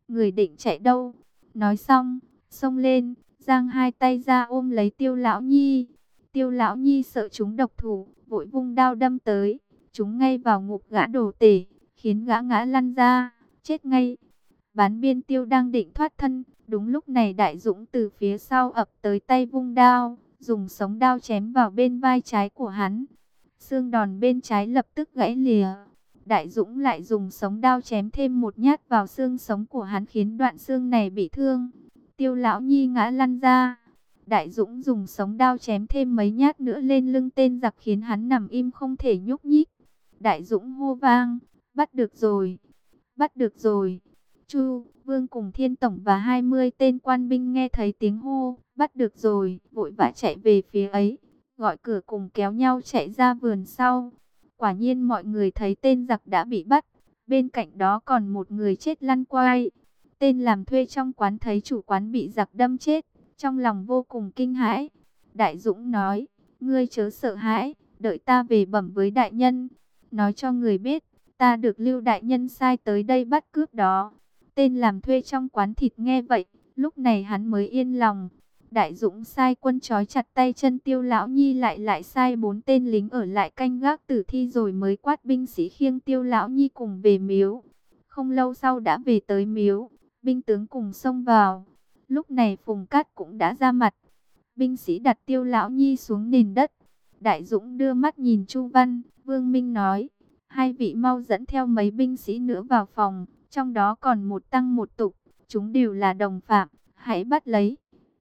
người định chạy đâu? Nói xong, xông lên, giang hai tay ra ôm lấy Tiêu Lão Nhi. Tiêu Lão Nhi sợ chúng độc thủ, vội vung đao đâm tới, chúng ngay vào ngực gã đồ tể, khiến gã ngã lăn ra, chết ngay. Bán Biên Tiêu đang định thoát thân, đúng lúc này Đại Dũng từ phía sau ập tới, tay vung đao, dùng sống đao chém vào bên vai trái của hắn. Xương đòn bên trái lập tức gãy lìa. Đại Dũng lại dùng sống đao chém thêm một nhát vào xương sống của hắn, khiến đoạn xương này bị thương. Tiêu Lão Nhi ngã lăn ra. Đại Dũng dùng sống đao chém thêm mấy nhát nữa lên lưng tên giặc, khiến hắn nằm im không thể nhúc nhích. Đại Dũng hô vang, bắt được rồi, bắt được rồi. Chu, Vương cùng Thiên Tổng và 20 tên quan binh nghe thấy tiếng hô, bắt được rồi, vội vã chạy về phía ấy, gọi cửa cùng kéo nhau chạy ra vườn sau. Quả nhiên mọi người thấy tên giặc đã bị bắt, bên cạnh đó còn một người chết lăn quay. Tên làm thuê trong quán thấy chủ quán bị giặc đâm chết, trong lòng vô cùng kinh hãi. Đại Dũng nói, ngươi chớ sợ hãi, đợi ta về bẩm với đại nhân, nói cho người biết, ta được Lưu đại nhân sai tới đây bắt cướp đó. Tên làm thuê trong quán thịt nghe vậy, lúc này hắn mới yên lòng. Đại Dũng sai quân trói chặt tay chân Tiêu Lão Nhi lại sai 4 tên lính ở lại canh gác tử thi, rồi mới quát binh sĩ khiêng Tiêu Lão Nhi cùng về miếu. Không lâu sau đã về tới miếu, binh tướng cùng xông vào. Lúc này Phùng Cát cũng đã ra mặt. Binh sĩ đặt Tiêu Lão Nhi xuống nền đất. Đại Dũng đưa mắt nhìn Chu Văn, Vương Minh nói, hai vị mau dẫn theo mấy binh sĩ nữa vào phòng, trong đó còn một tăng một tục, chúng đều là đồng phạm, hãy bắt lấy.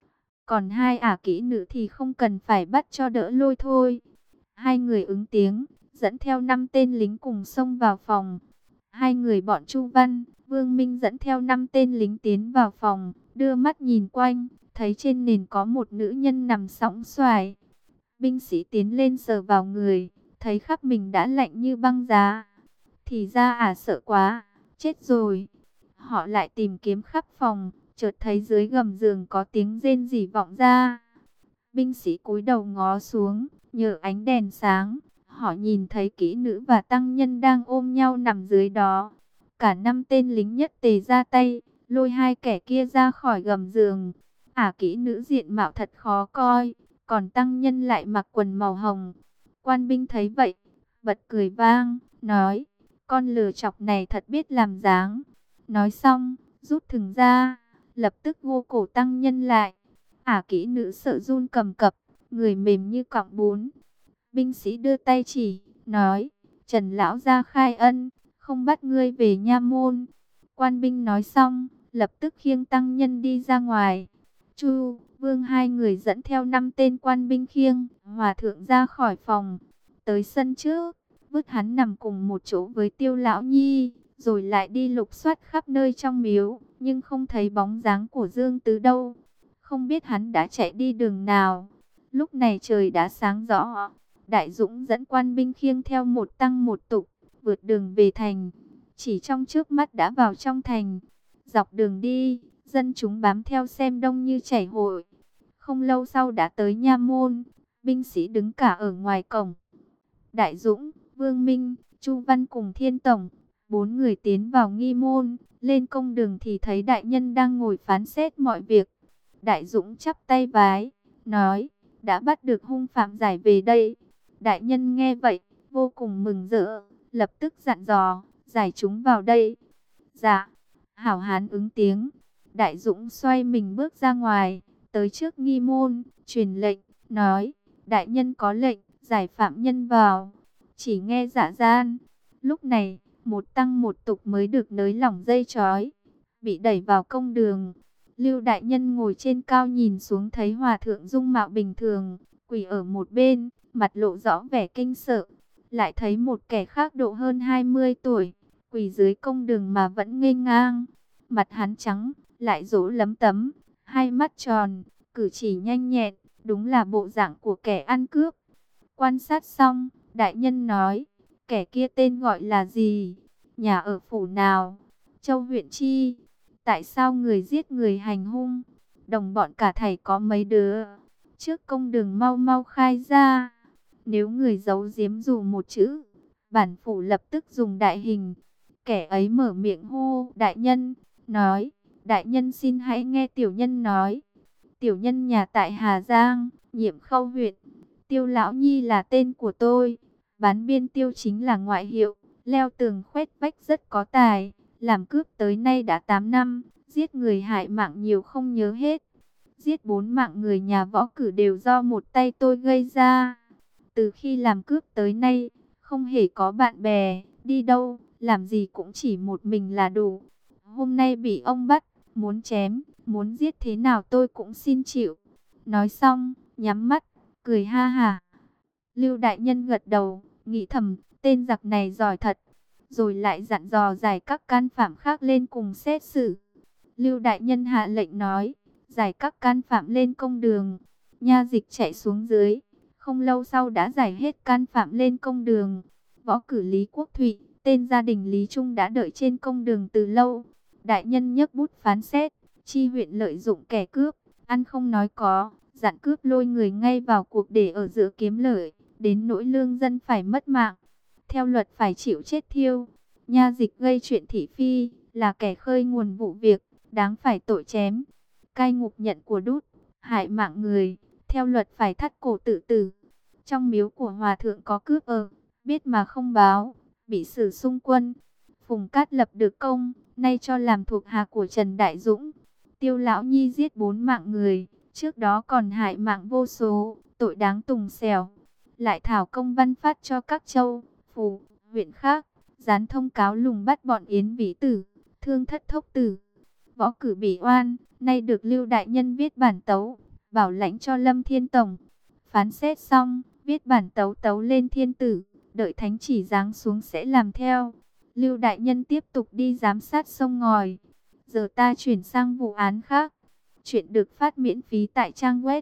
Còn hai ả kỹ nữ thì không cần phải bắt cho đỡ lôi thôi. Hai người ứng tiếng, dẫn theo 5 tên lính cùng xông vào phòng. Hai người bọn Chu Văn, Vương Minh dẫn theo 5 tên lính tiến vào phòng, đưa mắt nhìn quanh, thấy trên nền có một nữ nhân nằm sõng soài. Binh sĩ tiến lên sờ vào người, thấy khắp mình đã lạnh như băng giá. Thì ra sợ quá, chết rồi. Họ lại tìm kiếm khắp phòng, chợt thấy dưới gầm giường có tiếng rên rỉ vọng ra. Binh sĩ cúi đầu ngó xuống, nhờ ánh đèn sáng, họ nhìn thấy kỹ nữ và tăng nhân đang ôm nhau nằm dưới đó. Cả 5 tên lính nhất tề ra tay, lôi hai kẻ kia ra khỏi gầm giường. Kỹ nữ diện mạo thật khó coi, còn tăng nhân lại mặc quần màu hồng. Quan binh thấy vậy, bật cười vang, nói, con lừa chọc này thật biết làm dáng. Nói xong, rút thừng ra, lập tức gô cổ tăng nhân lại. Kỹ nữ sợ run cầm cập, người mềm như cọng bún. Binh sĩ đưa tay chỉ, nói, Trần lão ra khai ân, không bắt ngươi về nha môn. Quan binh nói xong, lập tức khiêng tăng nhân đi ra ngoài. Chu, Vương hai người dẫn theo 5 tên quan binh khiêng hòa thượng ra khỏi phòng, tới sân trước, vứt hắn nằm cùng một chỗ với Tiêu Lão Nhi, rồi lại đi lục soát khắp nơi trong miếu, nhưng không thấy bóng dáng của Dương Tứ đâu. Không biết hắn đã chạy đi đường nào. Lúc này trời đã sáng rõ. Đại Dũng dẫn quan binh khiêng theo một tăng một tục, vượt đường về thành. Chỉ trong chớp mắt đã vào trong thành. Dọc đường đi, dân chúng bám theo xem đông như chảy hội. Không lâu sau đã tới nha môn, binh sĩ đứng cả ở ngoài cổng. Đại Dũng, Vương Minh, Chu Văn cùng Thiên Tổng, 4 người tiến vào nghi môn. Lên công đường thì thấy đại nhân đang ngồi phán xét mọi việc. Đại Dũng chắp tay vái, nói, đã bắt được hung phạm giải về đây. Đại nhân nghe vậy, vô cùng mừng rỡ, lập tức dặn dò, giải chúng vào đây. Dạ, hảo hán ứng tiếng. Đại Dũng xoay mình bước ra ngoài, tới trước nghi môn, truyền lệnh, nói, đại nhân có lệnh, giải phạm nhân vào. Chỉ nghe dạ gian. Lúc này, một tăng một tục mới được nới lỏng dây trói, bị đẩy vào công đường. Lưu đại nhân ngồi trên cao nhìn xuống thấy hòa thượng dung mạo bình thường, quỳ ở một bên, mặt lộ rõ vẻ kinh sợ. Lại thấy một kẻ khác độ hơn 20 tuổi, quỳ dưới công đường mà vẫn nghênh ngang. Mặt hắn trắng, lại rỗ lấm tấm, hai mắt tròn, cử chỉ nhanh nhẹn, đúng là bộ dạng của kẻ ăn cướp. Quan sát xong, đại nhân nói, kẻ kia tên gọi là gì? Nhà ở phủ nào? Châu huyện chi? Tại sao người giết người hành hung? Đồng bọn cả thảy có mấy đứa? Trước công đường mau mau khai ra. Nếu người giấu giếm dù một chữ, bản phủ lập tức dùng đại hình. Kẻ ấy mở miệng hô, đại nhân, nói: đại nhân xin hãy nghe tiểu nhân nói. Tiểu nhân nhà tại Hà Giang, Nhiệm Khâu huyện. Tiêu Lão Nhi là tên của tôi. Bán biên Tiêu chính là ngoại hiệu. Leo tường khoét vách rất có tài. Làm cướp tới nay đã 8 năm. Giết người hại mạng nhiều không nhớ hết. Giết 4 mạng người nhà Võ Cử đều do một tay tôi gây ra. Từ khi làm cướp tới nay, không hề có bạn bè. Đi đâu, làm gì cũng chỉ một mình là đủ. Hôm nay bị ông bắt, muốn chém, muốn giết thế nào tôi cũng xin chịu. Nói xong, nhắm mắt, cười ha hả. Lưu đại nhân gật đầu, nghĩ thầm, tên giặc này giỏi thật. Rồi lại dặn dò giải các can phạm khác lên cùng xét xử. Lưu đại nhân hạ lệnh nói, giải các can phạm lên công đường. Nha dịch chạy xuống dưới, không lâu sau đã giải hết can phạm lên công đường. Võ Cử Lý Quốc Thụy, tên gia đình Lý Trung đã đợi trên công đường từ lâu. Đại nhân nhấc bút phán xét, chi huyện lợi dụng kẻ cướp, ăn không nói có, dặn cướp lôi người ngay vào cuộc để ở giữa kiếm lợi, đến nỗi lương dân phải mất mạng. Theo luật phải chịu chết thiêu. Nha dịch gây chuyện thị phi, là kẻ khơi nguồn vụ việc, đáng phải tội chém. Cai ngục nhận của đút, hại mạng người, theo luật phải thắt cổ tự tử. Trong miếu của hòa thượng có cướp ở, biết mà không báo, bị xử xung quân. Phùng Cát lập được công, nay cho làm thuộc hạ của Trần Đại Dũng. Tiêu Lão Nhi giết 4 mạng người, trước đó còn hại mạng vô số, tội đáng tùng xẻo. Lại thảo công văn phát cho các châu, phủ, huyện khác, dán thông cáo lùng bắt bọn Yến Vĩ Tử, Thương Thất Thốc Tử. Võ Cử bị oan, nay được Lưu đại nhân viết bản tấu, bảo lãnh cho Lâm Thiên Tổng. Phán xét xong, viết bản tấu tấu lên thiên tử, đợi thánh chỉ giáng xuống sẽ làm theo. Lưu đại nhân tiếp tục đi giám sát sông ngòi. Giờ ta chuyển sang vụ án khác. Chuyện được phát miễn phí tại trang web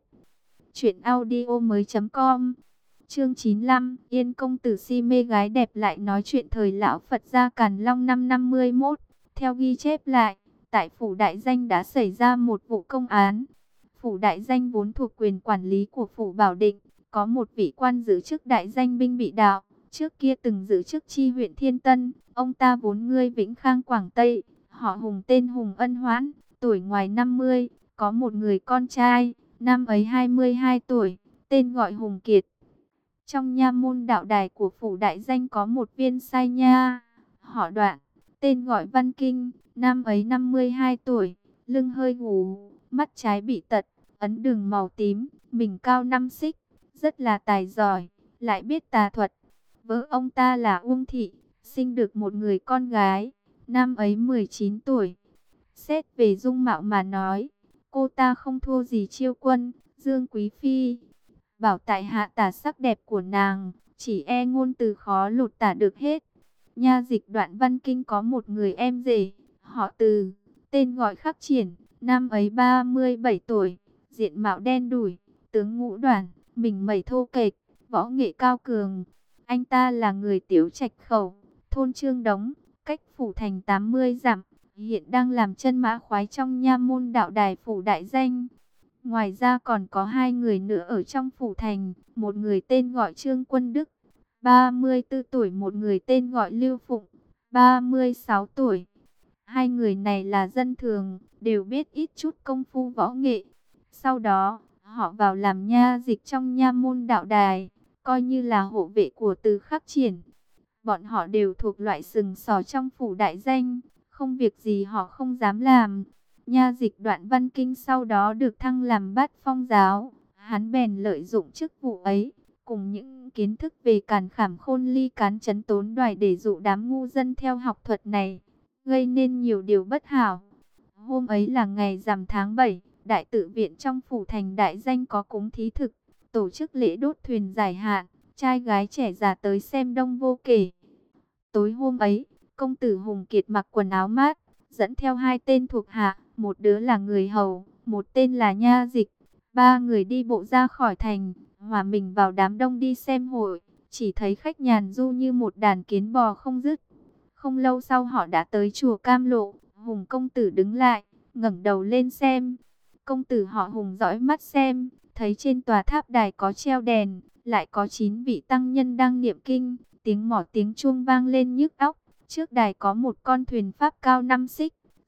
truyệnaudiomoi.com. Chương 95, Yên công tử si mê gái đẹp lại nói chuyện thời lão Phật gia Càn Long năm 51. Theo ghi chép lại, tại phủ Đại Danh đã xảy ra một vụ công án. Phủ Đại Danh vốn thuộc quyền quản lý của phủ Bảo Định, có một vị quan giữ chức Đại Danh binh bị đạo, trước kia từng giữ chức chi huyện Thiên Tân. Ông ta vốn người Vĩnh Khang Quảng Tây, họ Hùng, tên Hùng Ân Hoãn, tuổi ngoài 50, có một người con trai, năm ấy 22 tuổi, tên gọi Hùng Kiệt. Trong nha môn đạo đài của phủ Đại Danh có một viên sai nha, họ Đoạn, tên gọi Văn Kinh, năm ấy 52 tuổi, lưng hơi gù, mắt trái bị tật, ấn đường màu tím, mình cao 5 xích, rất là tài giỏi, lại biết tà thuật. Vợ ông ta là Uông Thị, sinh được một người con gái, năm ấy 19 tuổi. Xét về dung mạo mà nói, cô ta không thua gì Chiêu Quân, Dương Quý Phi. Bảo tại hạ tả sắc đẹp của nàng, chỉ e ngôn từ khó lột tả được hết. Nha dịch Đoạn Văn Kinh có một người em rể, họ Từ, tên gọi Khắc Triển, năm ấy 37 tuổi, diện mạo đen đủi, tướng ngũ đoản, mình mẩy thô kệch, võ nghệ cao cường. Anh ta là người Tiếu Trạch Khẩu, thôn Trương Đống, cách phủ thành 80 dặm, hiện đang làm chân mã khoái trong nha môn đạo đài phủ Đại Danh. Ngoài ra còn có 2 người nữa ở trong phủ thành, một người tên gọi Trương Quân Đức, 34 tuổi, một người tên gọi Lưu Phụng, 36 tuổi. 2 người này là dân thường, đều biết ít chút công phu võ nghệ. Sau đó, họ vào làm nha dịch trong nha môn đạo đài, coi như là hộ vệ của Từ Khắc Triển. Bọn họ đều thuộc loại sừng sỏ trong phủ Đại Danh, không việc gì họ không dám làm. Nha dịch Đoạn Văn Kinh sau đó được thăng làm bát phong giáo, hắn bèn lợi dụng chức vụ ấy, cùng những kiến thức về càn khảm khôn ly cán trấn tốn đoài để dụ đám ngu dân theo học thuật này, gây nên nhiều điều bất hảo. Hôm ấy là ngày rằm tháng 7, đại tự viện trong phủ thành Đại Danh có cúng thí thực, tổ chức lễ đốt thuyền giải hạn, trai gái trẻ già tới xem đông vô kể. Tối hôm ấy, công tử Hùng Kiệt mặc quần áo mát, dẫn theo 2 tên thuộc hạ, một đứa là người hầu, một tên là nha dịch. 3 người đi bộ ra khỏi thành, hòa mình vào đám đông đi xem hội, chỉ thấy khách nhàn du như một đàn kiến bò không dứt. Không lâu sau họ đã tới chùa Cam Lộ, Hùng công tử đứng lại, ngẩng đầu lên xem. Công tử họ Hùng dõi mắt xem, thấy trên tòa tháp đài có treo đèn, lại có 9 vị tăng nhân đang niệm kinh, tiếng mõ tiếng chuông vang lên nhức óc. Trước đài có một con thuyền pháp cao 5 xích,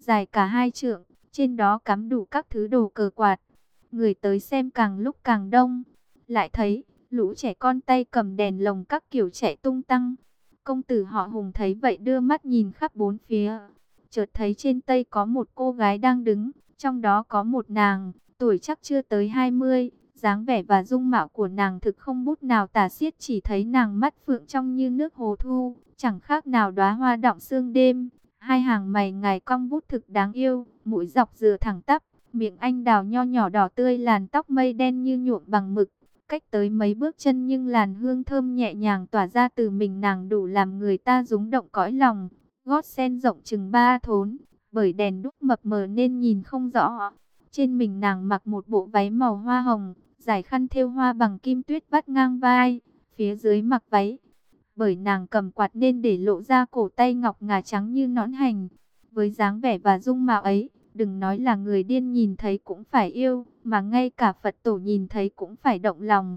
dài cả 2 trượng, trên đó cắm đủ các thứ đồ cờ quạt. Người tới xem càng lúc càng đông, lại thấy lũ trẻ con tay cầm đèn lồng các kiểu chạy tung tăng. Công tử họ Hùng thấy vậy đưa mắt nhìn khắp bốn phía, chợt thấy trên tây có một cô gái đang đứng, trong đó có một nàng, tuổi chắc chưa tới 20, dáng vẻ và dung mạo của nàng thực không bút nào tả xiết, chỉ thấy nàng mắt phượng trong như nước hồ thu, chẳng khác nào đóa hoa đọng sương đêm. Hai hàng mày ngài cong vút thực đáng yêu, mũi dọc dừa thẳng tắp, miệng anh đào nho nhỏ đỏ tươi, làn tóc mây đen như nhuộm bằng mực. Cách tới mấy bước chân nhưng làn hương thơm nhẹ nhàng tỏa ra từ mình nàng đủ làm người ta rung động cõi lòng. Gót sen rộng chừng 3 thốn, bởi đèn đuốc mập mờ nên nhìn không rõ. Trên mình nàng mặc một bộ váy màu hoa hồng, dải khăn thêu hoa bằng kim tuyết vắt ngang vai, phía dưới mặc váy. Bởi nàng cầm quạt nên để lộ ra cổ tay ngọc ngà trắng như nõn hành. Với dáng vẻ và dung mạo ấy, đừng nói là người điên nhìn thấy cũng phải yêu, mà ngay cả Phật tổ nhìn thấy cũng phải động lòng.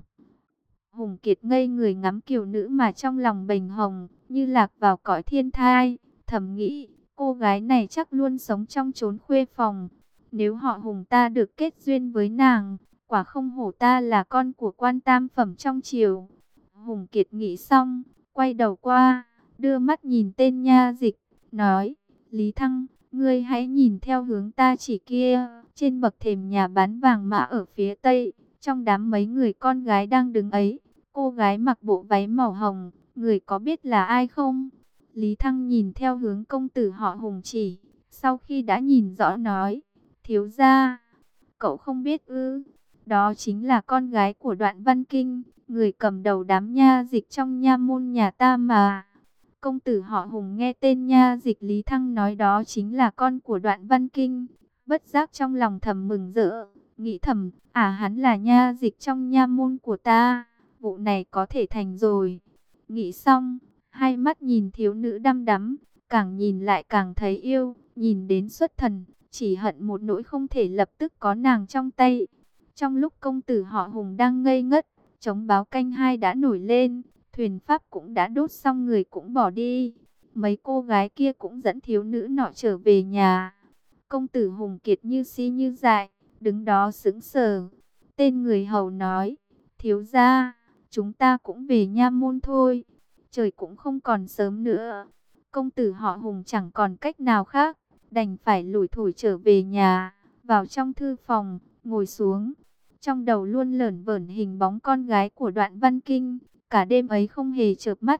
Hùng Kiệt ngây người ngắm kiều nữ mà trong lòng bềnh hồng, như lạc vào cõi thiên thai, thầm nghĩ, cô gái này chắc luôn sống trong chốn khuê phòng. Nếu họ Hùng ta được kết duyên với nàng, quả không hổ ta là con của quan tam phẩm trong triều. Hùng Kiệt nghĩ xong, quay đầu qua, đưa mắt nhìn tên nha dịch, nói, Lý Thăng, ngươi hãy nhìn theo hướng ta chỉ kia, trên bậc thềm nhà bán vàng mã ở phía tây, trong đám mấy người con gái đang đứng ấy, cô gái mặc bộ váy màu hồng, người có biết là ai không? Lý Thăng nhìn theo hướng công tử họ Hùng chỉ, sau khi đã nhìn rõ nói, thiếu gia, cậu không biết ư? Đó chính là con gái của Đoạn Văn Kinh, người cầm đầu đám nha dịch trong nha môn nhà ta mà. Công tử họ Hùng nghe tên nha dịch Lý Thăng nói đó chính là con của Đoạn Văn Kinh, bất giác trong lòng thầm mừng rỡ, nghĩ thầm, hắn là nha dịch trong nha môn của ta, vụ này có thể thành rồi. Nghĩ xong, hai mắt nhìn thiếu nữ đăm đắm, càng nhìn lại càng thấy yêu, nhìn đến xuất thần, chỉ hận một nỗi không thể lập tức có nàng trong tay. Trong lúc công tử họ Hùng đang ngây ngất, trống báo canh 2 đã nổi lên, thuyền pháp cũng đã đốt xong, người cũng bỏ đi. Mấy cô gái kia cũng dẫn thiếu nữ nọ trở về nhà. Công tử Hùng Kiệt như si như dại, đứng đó sững sờ. Tên người hầu nói, thiếu gia, chúng ta cũng về nha môn thôi. Trời cũng không còn sớm nữa. Công tử họ Hùng chẳng còn cách nào khác, đành phải lủi thủi trở về nhà, vào trong thư phòng, ngồi xuống. Trong đầu luôn lởn vởn hình bóng con gái của Đoạn Văn Kinh, cả đêm ấy không hề chợp mắt.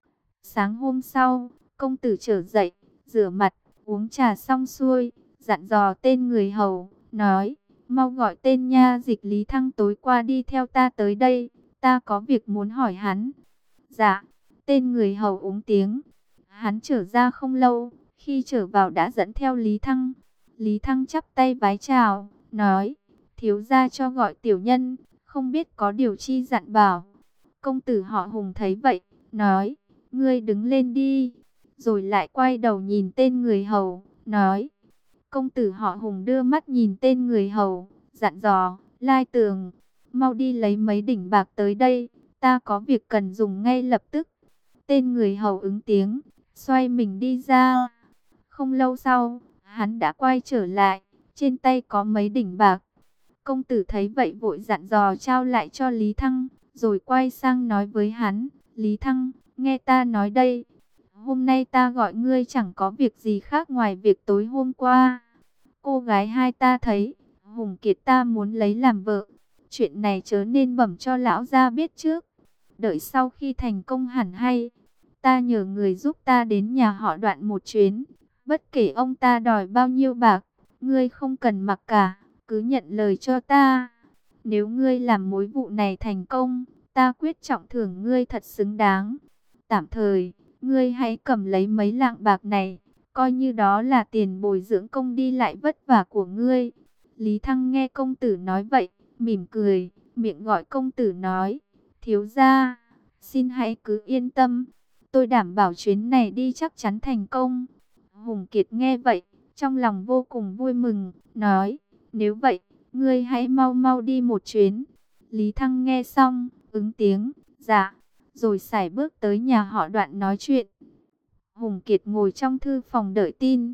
Sáng hôm sau, công tử trở dậy, rửa mặt, uống trà xong xuôi, dặn dò tên người hầu, nói, mau gọi tên nha dịch Lý Thăng tối qua đi theo ta tới đây, ta có việc muốn hỏi hắn. Dạ, tên người hầu ứng tiếng. Hắn trở ra không lâu, khi trở vào đã dẫn theo Lý Thăng. Lý Thăng chắp tay vái chào, nói, thiếu gia cho gọi tiểu nhân, không biết có điều chi dặn bảo. Công tử họ Hùng thấy vậy, nói, ngươi đứng lên đi. Rồi lại quay đầu nhìn tên người hầu, nói, công tử họ Hùng đưa mắt nhìn tên người hầu, dặn dò, Lai Tường, mau đi lấy mấy đỉnh bạc tới đây, ta có việc cần dùng ngay lập tức. Tên người hầu ứng tiếng, xoay mình đi ra. Không lâu sau, hắn đã quay trở lại, trên tay có mấy đỉnh bạc. Công tử thấy vậy vội dặn dò trao lại cho Lý Thăng, rồi quay sang nói với hắn, Lý Thăng, nghe ta nói đây, hôm nay ta gọi ngươi chẳng có việc gì khác ngoài việc tối hôm qua. Cô gái hai ta thấy, Hùng Kiệt ta muốn lấy làm vợ, chuyện này chớ nên bẩm cho lão gia biết trước. Đợi sau khi thành công hẳn hay, ta nhờ người giúp ta đến nhà họ Đoạn một chuyến, bất kể ông ta đòi bao nhiêu bạc, ngươi không cần mặc cả, cứ nhận lời cho ta. Nếu ngươi làm mối vụ này thành công, ta quyết trọng thưởng ngươi thật xứng đáng. Tạm thời, ngươi hãy cầm lấy mấy lạng bạc này, coi như đó là tiền bồi dưỡng công đi lại vất vả của ngươi. Lý Thăng nghe công tử nói vậy, mỉm cười, miệng gọi công tử nói, thiếu gia, xin hãy cứ yên tâm, tôi đảm bảo chuyến này đi chắc chắn thành công. Hùng Kiệt nghe vậy, trong lòng vô cùng vui mừng, nói, nếu vậy, ngươi hãy mau mau đi một chuyến. Lý Thăng nghe xong, ứng tiếng, dạ, rồi sải bước tới nhà họ Đoạn nói chuyện. Hùng Kiệt ngồi trong thư phòng đợi tin.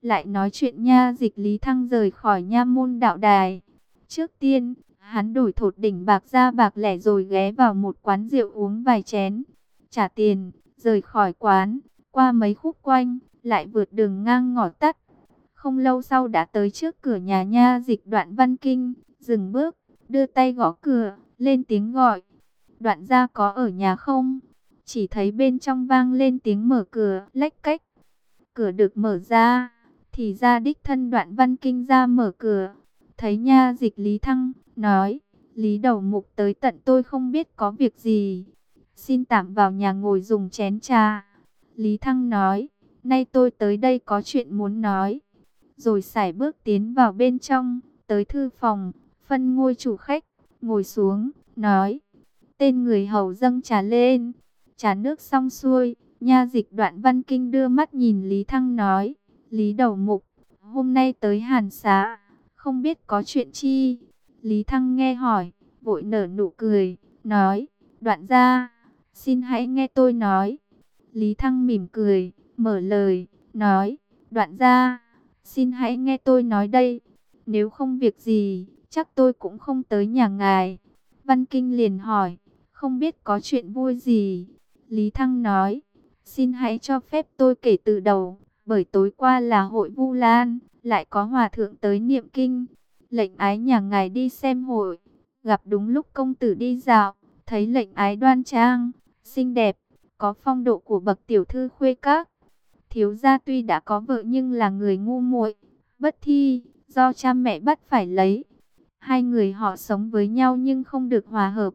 lại nói chuyện nha dịch Lý Thăng rời khỏi nha môn đạo đài. Trước tiên, hắn đổi thột đỉnh bạc ra bạc lẻ rồi ghé vào một quán rượu uống vài chén. Trả tiền, rời khỏi quán, qua mấy khúc quanh, lại vượt đường ngang ngõ tắt. Không lâu sau đã tới trước cửa nhà nha dịch Đoạn Văn Kinh, dừng bước, đưa tay gõ cửa, lên tiếng gọi. Đoạn gia có ở nhà không? Chỉ thấy bên trong vang lên tiếng mở cửa, lách cách. Cửa được mở ra, thì ra đích thân Đoạn Văn Kinh ra mở cửa. Thấy nha dịch Lý Thăng, nói, Lý đầu mục tới tận tôi không biết có việc gì. Xin tạm vào nhà ngồi dùng chén trà. Lý Thăng nói, nay tôi tới đây có chuyện muốn nói. Rồi sải bước tiến vào bên trong, tới thư phòng, phân ngôi chủ khách, ngồi xuống, nói. Tên người hầu dâng trà lên, trà nước xong xuôi, nha dịch Đoạn Văn Kinh đưa mắt nhìn Lý Thăng nói, Lý đầu mục, hôm nay tới Hàn Xá, không biết có chuyện chi? Lý Thăng nghe hỏi, vội nở nụ cười, nói, Đoạn gia, xin hãy nghe tôi nói. Lý Thăng mỉm cười, mở lời, nói, Đoạn gia, xin hãy nghe tôi nói đây, nếu không việc gì, chắc tôi cũng không tới nhà ngài. Văn Kinh liền hỏi, không biết có chuyện vui gì? Lý Thăng nói, xin hãy cho phép tôi kể từ đầu, bởi tối qua là hội Vu Lan, lại có hòa thượng tới niệm kinh. Lệnh ái nhà ngài đi xem hội, gặp đúng lúc công tử đi dạo, thấy lệnh ái đoan trang, xinh đẹp, có phong độ của bậc tiểu thư khuê các. Thiếu gia tuy đã có vợ nhưng là người ngu muội, bất thi, do cha mẹ bắt phải lấy. Hai người họ sống với nhau nhưng không được hòa hợp.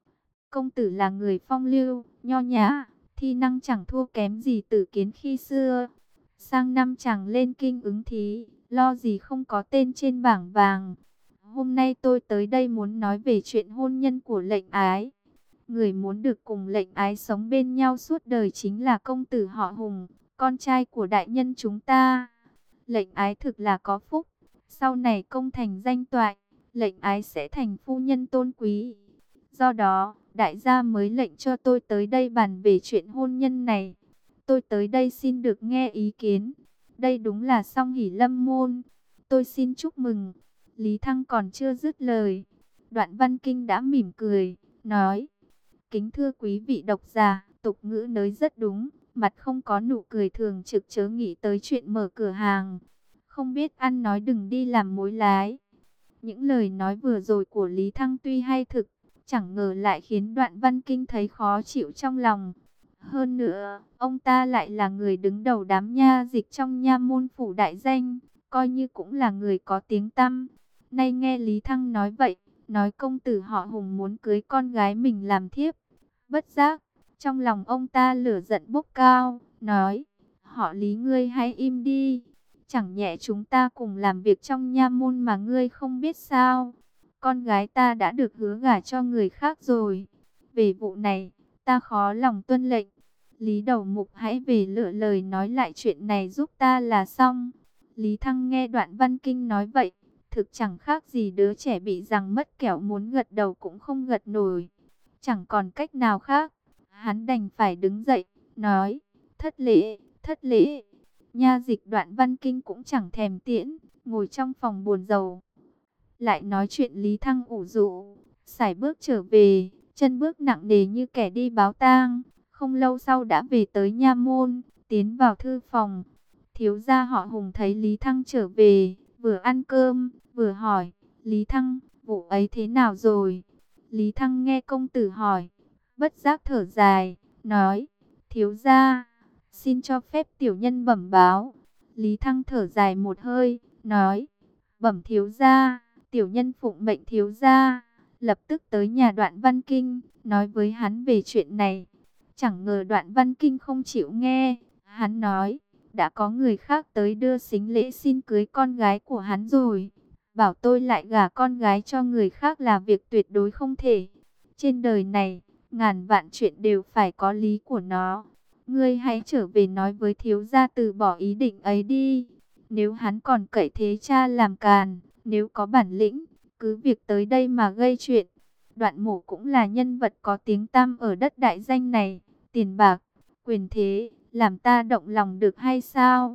Công tử là người phong lưu, nho nhã, thi năng chẳng thua kém gì Tử Kiến khi xưa. Sang năm chàng lên kinh ứng thí, lo gì không có tên trên bảng vàng. Hôm nay tôi tới đây muốn nói về chuyện hôn nhân của lệnh ái. Người muốn được cùng lệnh ái sống bên nhau suốt đời chính là công tử họ Hùng, con trai của đại nhân chúng ta. Lệnh ái thực là có phúc, sau này công thành danh toại, lệnh ái sẽ thành phu nhân tôn quý. Do đó, đại gia mới lệnh cho tôi tới đây bàn về chuyện hôn nhân này. Tôi tới đây xin được nghe ý kiến. Đây đúng là song hỷ lâm môn. Tôi xin chúc mừng. Lý Thăng còn chưa dứt lời, Đoạn Văn Kinh đã mỉm cười, nói. Kính thưa quý vị độc giả, tục ngữ nói rất đúng. Mặt không có nụ cười thường trực chớ nghĩ tới chuyện mở cửa hàng. Không biết ăn nói đừng đi làm mối lái. Những lời nói vừa rồi của Lý Thăng tuy hay thực, chẳng ngờ lại khiến Đoạn Văn Kinh thấy khó chịu trong lòng. Hơn nữa, ông ta lại là người đứng đầu đám nha dịch trong nha môn phủ đại danh, coi như cũng là người có tiếng tăm. Nay nghe Lý Thăng nói vậy, nói công tử họ Hùng muốn cưới con gái mình làm thiếp. Bất giác, trong lòng ông ta lửa giận bốc cao, nói, họ Lý ngươi hãy im đi. Chẳng nhẽ chúng ta cùng làm việc trong nha môn mà ngươi không biết sao? Con gái ta đã được hứa gả cho người khác rồi. Về vụ này, ta khó lòng tuân lệnh. Lý đầu mục hãy về lựa lời nói lại chuyện này giúp ta là xong. Lý Thăng nghe Đoạn Văn Kinh nói vậy, thực chẳng khác gì đứa trẻ bị giằng mất kẹo muốn gật đầu cũng không gật nổi. Chẳng còn cách nào khác, hắn đành phải đứng dậy, nói, thất lễ, thất lễ. Nha dịch Đoạn Văn Kinh cũng chẳng thèm tiễn, ngồi trong phòng buồn rầu. Lại nói chuyện Lý Thăng ủ rũ, sải bước trở về, chân bước nặng nề như kẻ đi báo tang. Không lâu sau đã về tới nha môn, tiến vào thư phòng. Thiếu gia họ Hùng thấy Lý Thăng trở về, vừa ăn cơm, vừa hỏi, Lý Thăng, vụ ấy thế nào rồi? Lý Thăng nghe công tử hỏi, bất giác thở dài, nói, thiếu gia, xin cho phép tiểu nhân bẩm báo. Lý Thăng thở dài một hơi, nói, bẩm thiếu gia, tiểu nhân phụng mệnh thiếu gia, lập tức tới nhà Đoạn Văn Kinh, nói với hắn về chuyện này. Chẳng ngờ Đoạn Văn Kinh không chịu nghe, hắn nói, đã có người khác tới đưa sính lễ xin cưới con gái của hắn rồi. Bảo tôi lại gả con gái cho người khác là việc tuyệt đối không thể. Trên đời này, ngàn vạn chuyện đều phải có lý của nó. Ngươi hãy trở về nói với thiếu gia từ bỏ ý định ấy đi. Nếu hắn còn cậy thế cha làm càn, nếu có bản lĩnh, cứ việc tới đây mà gây chuyện. Đoạn Mổ cũng là nhân vật có tiếng tăm ở đất đại danh này. Tiền bạc, quyền thế, làm ta động lòng được hay sao?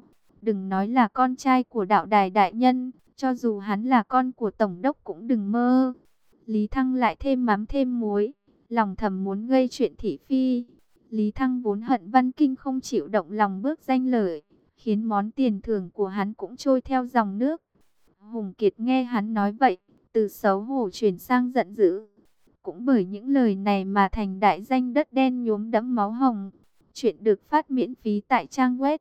đừng nói là con trai của đạo đài đại nhân, cho dù hắn là con của tổng đốc cũng đừng mơ. Lý Thăng lại thêm mắm thêm muối, lòng thầm muốn gây chuyện thị phi. Lý Thăng vốn hận Văn Kinh không chịu động lòng bước danh lợi, khiến món tiền thưởng của hắn cũng trôi theo dòng nước. Hùng Kiệt nghe hắn nói vậy, từ xấu hổ chuyển sang giận dữ. Cũng bởi những lời này mà thành đại danh đất đen nhuốm đẫm máu hồng. Chuyện được phát miễn phí tại trang web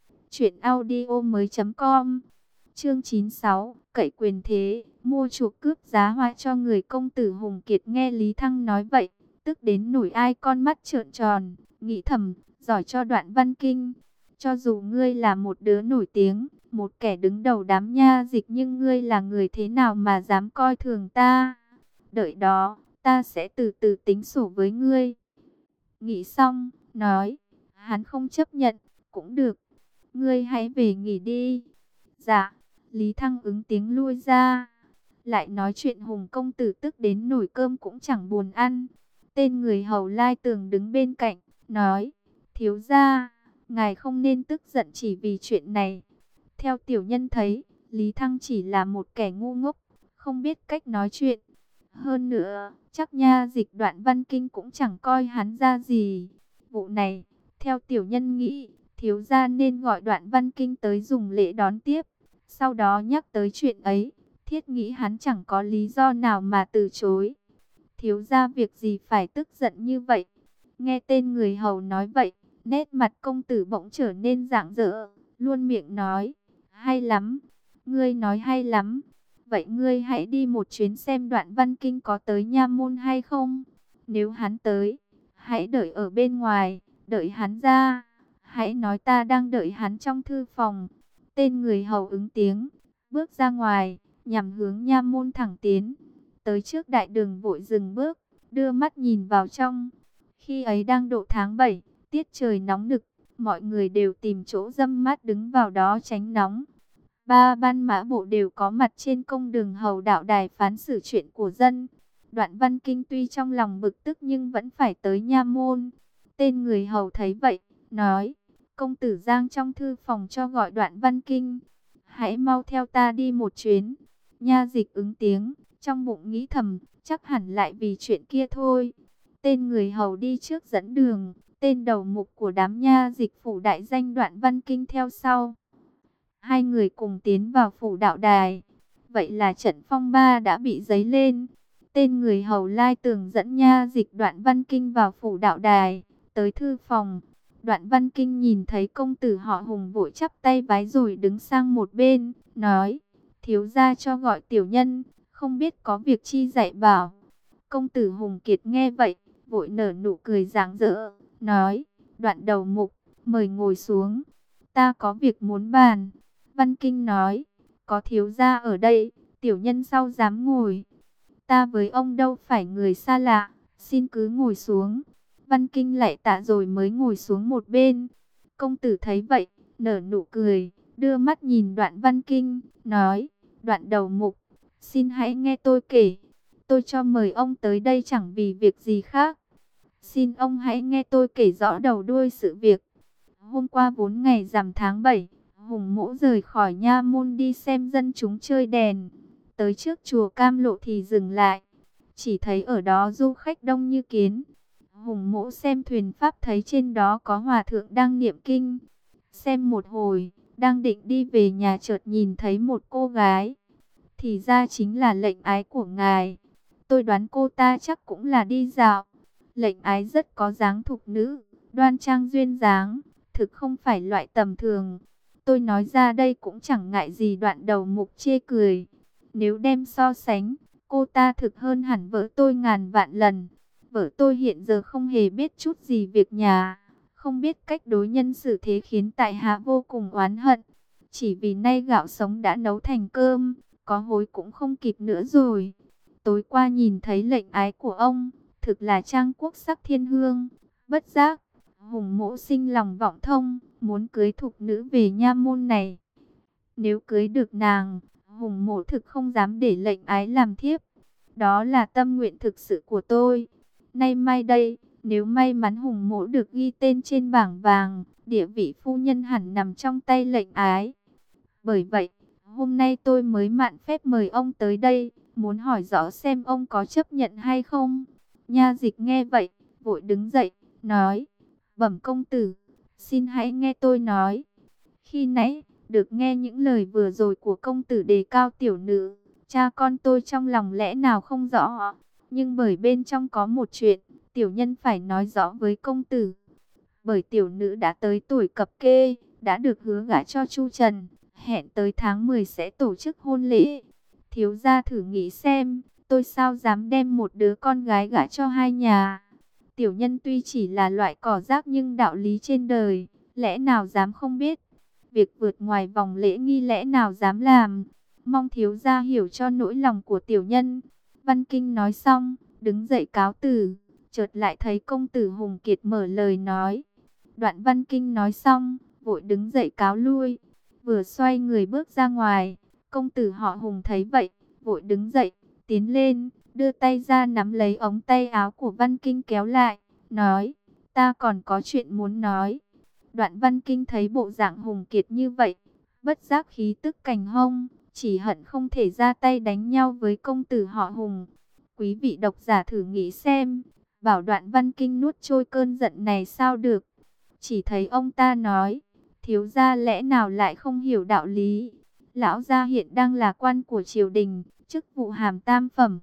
truyệnaudiomoi.com. Chương 96, cậy quyền thế, mua chuộc cướp giá hoa cho người công tử. Hùng Kiệt nghe Lý Thăng nói vậy, tức đến nổi ai con mắt trợn tròn, nghĩ thầm, giỏi cho Đoạn Văn Kinh. Cho dù ngươi là một đứa nổi tiếng, một kẻ đứng đầu đám nha dịch, nhưng ngươi là người thế nào mà dám coi thường ta? Đợi đó, ta sẽ từ từ tính sổ với ngươi. Nghĩ xong, nói, hắn không chấp nhận, cũng được, ngươi hãy về nghỉ đi. Dạ, Lý Thăng ứng tiếng lui ra. Lại nói chuyện Hùng công tử tức đến nổi cơm cũng chẳng buồn ăn. Tên người hầu Lai Tường đứng bên cạnh, nói, thiếu gia, ngài không nên tức giận chỉ vì chuyện này. Theo tiểu nhân thấy, Lý Thăng chỉ là một kẻ ngu ngốc, không biết cách nói chuyện. Hơn nữa, chắc nha dịch Đoạn Văn Kinh cũng chẳng coi hắn ra gì. Vụ này, theo tiểu nhân nghĩ, thiếu gia nên gọi Đoạn Văn Kinh tới dùng lễ đón tiếp. Sau đó nhắc tới chuyện ấy, thiết nghĩ hắn chẳng có lý do nào mà từ chối. Thiếu gia việc gì phải tức giận như vậy? Nghe tên người hầu nói vậy, nét mặt công tử bỗng trở nên rạng rỡ, luôn miệng nói, hay lắm, ngươi nói hay lắm. Vậy ngươi hãy đi một chuyến xem Đoạn Văn Kinh có tới nha môn hay không. Nếu hắn tới, hãy đợi ở bên ngoài, đợi hắn ra. Hãy nói ta đang đợi hắn trong thư phòng. Tên người hầu ứng tiếng, bước ra ngoài, nhằm hướng nha môn thẳng tiến. Tới trước đại đường vội dừng bước, đưa mắt nhìn vào trong. Khi ấy đang độ tháng 7, tiết trời nóng nực, mọi người đều tìm chỗ râm mát đứng vào đó tránh nóng. Ba ban mã bộ đều có mặt trên công đường hầu đạo đài phán xử chuyện của dân. Đoạn Văn Kinh tuy trong lòng bực tức nhưng vẫn phải tới nha môn. Tên người hầu thấy vậy, nói, công tử Giang trong thư phòng cho gọi Đoạn Văn Kinh. Hãy mau theo ta đi một chuyến. Nha dịch ứng tiếng, trong bụng nghĩ thầm, chắc hẳn lại vì chuyện kia thôi. Tên người hầu đi trước dẫn đường, tên đầu mục của đám nha dịch phủ đại danh Đoạn Văn Kinh theo sau. Hai người cùng tiến vào phủ đạo đài. Vậy là trận phong ba đã bị dấy lên. Tên người hầu Lai Tường dẫn nha dịch Đoạn Văn Kinh vào phủ đạo đài, tới thư phòng. Đoạn Văn Kinh nhìn thấy công tử họ Hùng vội chắp tay vái rồi đứng sang một bên, nói, thiếu gia cho gọi tiểu nhân, không biết có việc chi dạy bảo. Công tử Hùng Kiệt nghe vậy, vội nở nụ cười rạng rỡ, nói, Đoạn đầu mục, mời ngồi xuống, ta có việc muốn bàn. Văn Kinh nói, có thiếu gia ở đây, tiểu nhân sao dám ngồi. Ta với ông đâu phải người xa lạ, xin cứ ngồi xuống. Văn Kinh lại tạ rồi mới ngồi xuống một bên. Công tử thấy vậy, nở nụ cười, đưa mắt nhìn Đoạn Văn Kinh, nói, Đoạn đầu mục, xin hãy nghe tôi kể. Tôi cho mời ông tới đây chẳng vì việc gì khác. Xin ông hãy nghe tôi kể rõ đầu đuôi sự việc. Hôm qua 4 ngày rằm tháng 7, Hùng Mỗ rời khỏi nha môn đi xem dân chúng chơi đèn. Tới trước chùa Cam Lộ thì dừng lại. Chỉ thấy ở đó du khách đông như kiến. Hùng Mỗ xem thuyền pháp thấy trên đó có hòa thượng đang niệm kinh. Xem một hồi, đang định đi về nhà chợt nhìn thấy một cô gái. Thì ra chính là lệnh ái của ngài. Tôi đoán cô ta chắc cũng là đi dạo. Lệnh ái rất có dáng thục nữ, đoan trang duyên dáng, thực không phải loại tầm thường. Tôi nói ra đây cũng chẳng ngại gì. Đoạn đầu mục chê cười. Nếu đem so sánh, cô ta thực hơn hẳn vợ tôi ngàn vạn lần. Vợ tôi hiện giờ không hề biết chút gì việc nhà, không biết cách đối nhân xử thế, khiến tại hạ vô cùng oán hận. Chỉ vì nay gạo sống đã nấu thành cơm, có hối cũng không kịp nữa rồi. Tối qua nhìn thấy lệnh ái của ông, thực là trang quốc sắc thiên hương. Bất giác, Hùng Mỗ sinh lòng vọng thông, muốn cưới thục nữ về nha môn này. Nếu cưới được nàng, Hùng Mỗ thực không dám để lệnh ái làm thiếp. Đó là tâm nguyện thực sự của tôi. Nay mai đây, nếu may mắn Hùng Mỗ được ghi tên trên bảng vàng, địa vị phu nhân hẳn nằm trong tay lệnh ái. Bởi vậy, hôm nay tôi mới mạn phép mời ông tới đây, muốn hỏi rõ xem ông có chấp nhận hay không. Nha Dịch nghe vậy, vội đứng dậy, nói, bẩm công tử, xin hãy nghe tôi nói. Khi nãy, được nghe những lời vừa rồi của công tử đề cao tiểu nữ, cha con tôi trong lòng lẽ nào không rõ. Nhưng bởi bên trong có một chuyện, tiểu nhân phải nói rõ với công tử. Bởi tiểu nữ đã tới tuổi cập kê, đã được hứa gả cho Chu Trần, hẹn tới tháng 10 sẽ tổ chức hôn lễ. Thiếu gia thử nghĩ xem, tôi sao dám đem một đứa con gái gả cho hai nhà. Tiểu nhân tuy chỉ là loại cỏ rác nhưng đạo lý trên đời, lẽ nào dám không biết. Việc vượt ngoài vòng lễ nghi lẽ nào dám làm. Mong thiếu gia hiểu cho nỗi lòng của tiểu nhân. Văn Kinh nói xong, đứng dậy cáo từ. Chợt lại thấy công tử Hùng Kiệt mở lời nói. Đoạn Văn Kinh nói xong, vội đứng dậy cáo lui. Vừa xoay người bước ra ngoài, công tử họ Hùng thấy vậy, vội đứng dậy, tiến lên, đưa tay ra nắm lấy ống tay áo của Văn Kinh kéo lại, nói, ta còn có chuyện muốn nói. Đoạn Văn Kinh thấy bộ dạng Hùng Kiệt như vậy, bất giác khí tức cành hông, chỉ hận không thể ra tay đánh nhau với công tử họ Hùng. Quý vị độc giả thử nghĩ xem, bảo Đoạn Văn Kinh nuốt trôi cơn giận này sao được. Chỉ thấy ông ta nói, thiếu gia lẽ nào lại không hiểu đạo lý. Lão gia hiện đang là quan của triều đình, chức vụ hàm tam phẩm.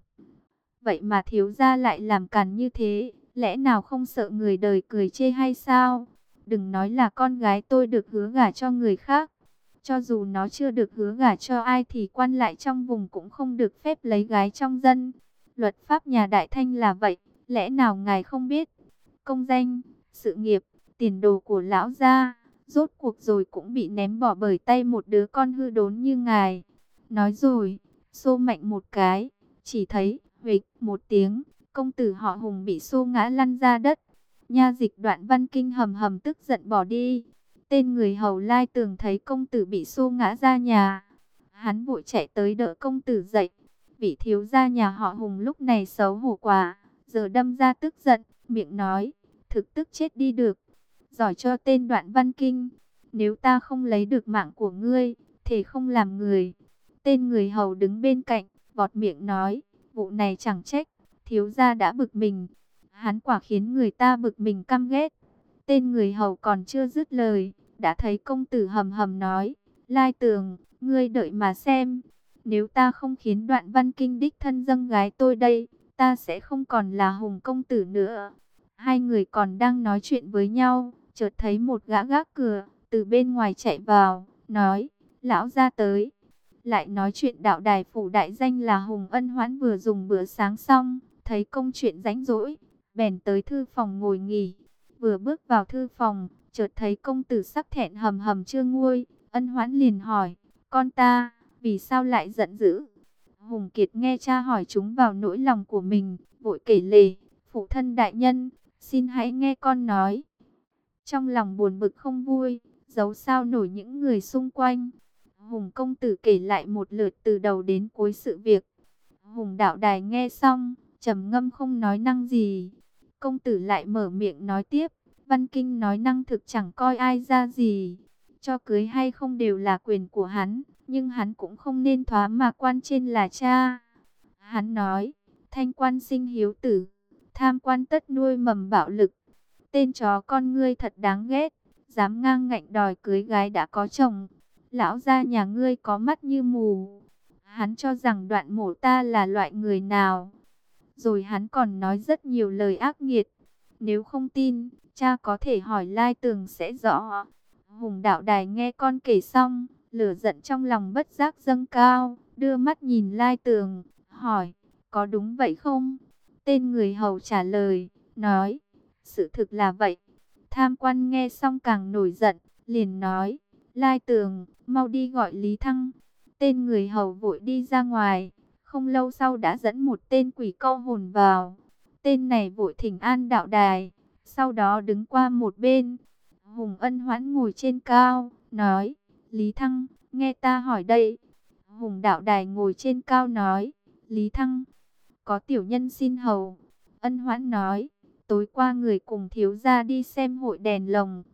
Vậy mà thiếu gia lại làm càn như thế, lẽ nào không sợ người đời cười chê hay sao? Đừng nói là con gái tôi được hứa gả cho người khác. Cho dù nó chưa được hứa gả cho ai thì quan lại trong vùng cũng không được phép lấy gái trong dân. Luật pháp nhà Đại Thanh là vậy, lẽ nào ngài không biết? Công danh, sự nghiệp, tiền đồ của lão gia, rốt cuộc rồi cũng bị ném bỏ bởi tay một đứa con hư đốn như ngài. Nói rồi, xô mạnh một cái, chỉ thấy, huỵch một tiếng, công tử họ Hùng bị xô ngã lăn ra đất. Nha Dịch Đoạn Văn Kinh hầm hầm tức giận bỏ đi. Tên người hầu Lai Tường thấy công tử bị xô ngã ra nhà. Hắn vội chạy tới đỡ công tử dậy. Vị thiếu gia nhà họ Hùng lúc này xấu hổ quá, giờ đâm ra tức giận, miệng nói, thực tức chết đi được. Giỏi cho tên Đoạn Văn Kinh, nếu ta không lấy được mạng của ngươi, thì không làm người. Tên người hầu đứng bên cạnh, vọt miệng nói, vụ này chẳng trách, thiếu gia đã bực mình. Hắn quả khiến người ta bực mình căm ghét. Tên người hầu còn chưa dứt lời, đã thấy công tử hầm hầm nói, Lai Tường, ngươi đợi mà xem. Nếu ta không khiến Đoạn Văn Kinh đích thân dâng gái tôi đây, ta sẽ không còn là Hùng công tử nữa. Hai người còn đang nói chuyện với nhau, chợt thấy một gã gác cửa từ bên ngoài chạy vào, nói, lão ra tới. Lại nói chuyện đạo đài phủ đại danh là Hùng Ân Hoãn vừa dùng bữa sáng xong, thấy công chuyện rảnh rỗi, bèn tới thư phòng ngồi nghỉ. Vừa bước vào thư phòng, chợt thấy công tử sắc thẹn hầm hầm chưa nguôi. Ân Hoãn liền hỏi, con ta, vì sao lại giận dữ? Hùng Kiệt nghe cha hỏi chúng vào nỗi lòng của mình, vội kể lể, phụ thân đại nhân, xin hãy nghe con nói. Trong lòng buồn bực không vui, giấu sao nổi những người xung quanh. Hùng công tử kể lại một lượt từ đầu đến cuối sự việc. Hùng đạo đài nghe xong, trầm ngâm không nói năng gì. Công tử lại mở miệng nói tiếp, Văn Kinh nói năng thực chẳng coi ai ra gì. Cho cưới hay không đều là quyền của hắn, nhưng hắn cũng không nên thoá mà quan trên là cha. Hắn nói, thanh quan sinh hiếu tử, tham quan tất nuôi mầm bạo lực. Tên chó con ngươi thật đáng ghét, dám ngang ngạnh đòi cưới gái đã có chồng. Lão gia nhà ngươi có mắt như mù. Hắn cho rằng Đoạn Mổ ta là loại người nào. Rồi hắn còn nói rất nhiều lời ác nghiệt. Nếu không tin, cha có thể hỏi Lai Tường sẽ rõ. Hùng đạo đài nghe con kể xong, lửa giận trong lòng bất giác dâng cao, đưa mắt nhìn Lai Tường, hỏi, có đúng vậy không? Tên người hầu trả lời, nói, sự thực là vậy. Tham quan nghe xong càng nổi giận, liền nói, Lai Tường, mau đi gọi Lý Thăng. Tên người hầu vội đi ra ngoài, không lâu sau đã dẫn một tên quỷ câu hồn vào. Tên này vội thỉnh an đạo đài, sau đó đứng qua một bên. Hùng Ân Hoãn ngồi trên cao, nói, Lý Thăng, nghe ta hỏi đây. Hùng đạo đài ngồi trên cao nói, Lý Thăng, có tiểu nhân xin hầu. Ân Hoãn nói, tối qua người cùng thiếu gia đi xem hội đèn lồng.